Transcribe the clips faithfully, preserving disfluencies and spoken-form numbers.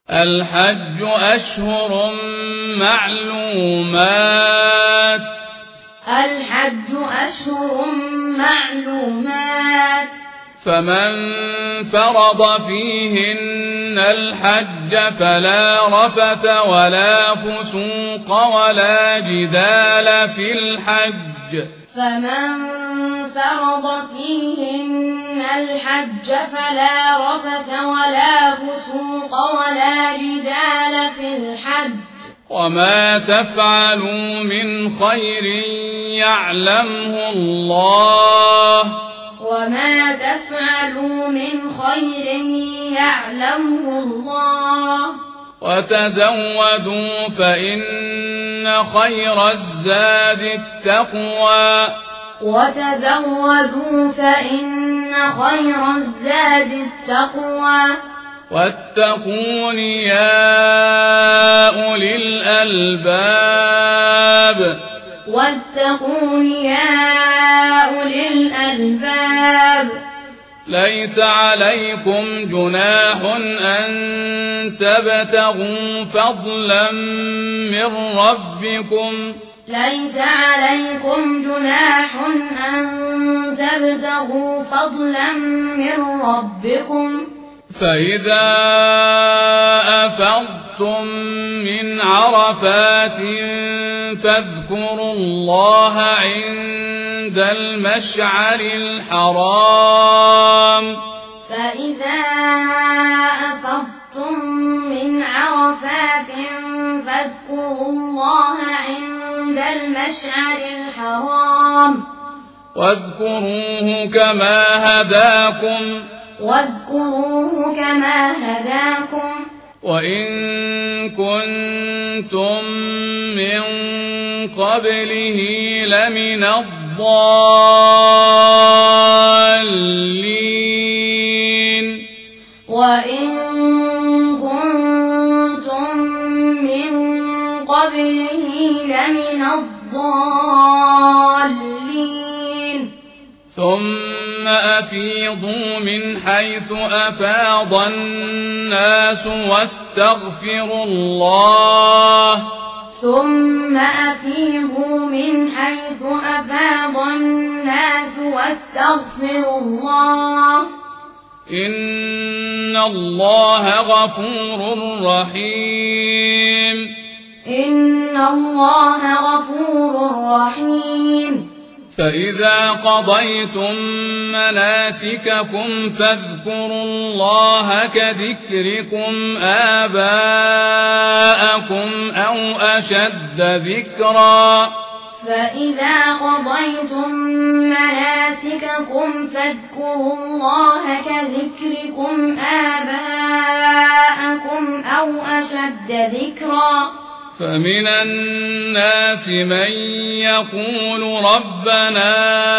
الحج أشهر معلومات الحج أشهر معلومات فمن فرض فيهن الحج فلا رفث ولا فسوق ولا جدال في الحج فمن فرض فيهن الحج فلا رفث ولا فسوق ولا جدال في الحج وما تفعلوا من خير يعلمه الله وما تفعلوا من خير يعلمه الله وتزودوا فإن خير الزاد التقوى وتزودوا فإن خير الزاد التقوى واتقون يا أولي الألباب واتقون يا أولي الألباب ليس عليكم جناح أن تبتغوا فضلا من ربكم ليس عليكم جناح أن تبتغوا فضلا من ربكم فإذا أفضتم من عرفات فاذكروا الله عند المشعر الحرام فإذا أفضتم من عرفات فاذكروا الله عند المشعر الحرام واذكروه كما هداكم واذكروه كما هداكم وإن كنتم من قبله لمن الضالين وإن كنتم من قبله لمن الضالين ثم أفيضوا من حيث أفاض الناس واستغفروا الله ثم أفيضوا من حيث أفاض الناس واستغفروا الله إن الله غفور رحيم إن الله غفور رحيم فإذا قضيتم مناسككم فاذكروا الله كذكركم آباءكم أو أشد ذكرا فإذا قضيتم مناسككم فاذكروا الله كذكركم آباءكم أو أشد ذكرا فمن الناس من يقول ربنا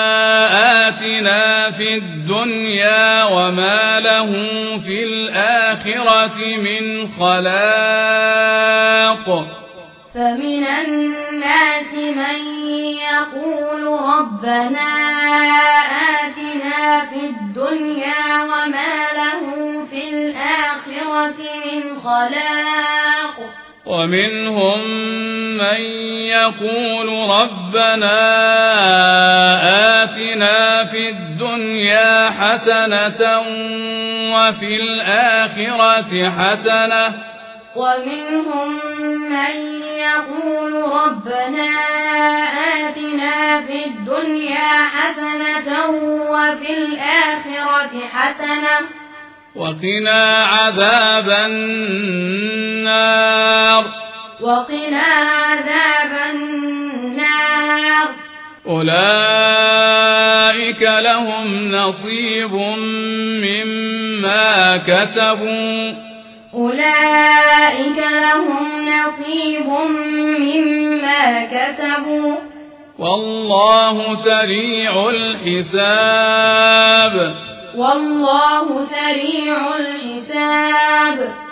آتنا في الدنيا وما له في الآخرة من خلاق فمن الناس من يقول ربنا آتنا في الدنيا وما له في الآخرة من خلاق ومنهم من يقول ربنا آتنا في الدنيا حسنة وفي الآخرة حسنة ومنهم من يقول ربنا آتنا في الدنيا حسنة وفي الآخرة حسنة وقنا عذاب النار وقنا عذاب النار أولئك لهم نصيب مما كسبوا أولئك لهم نصيب مما كسبوا والله سريع الحساب والله سريع الحساب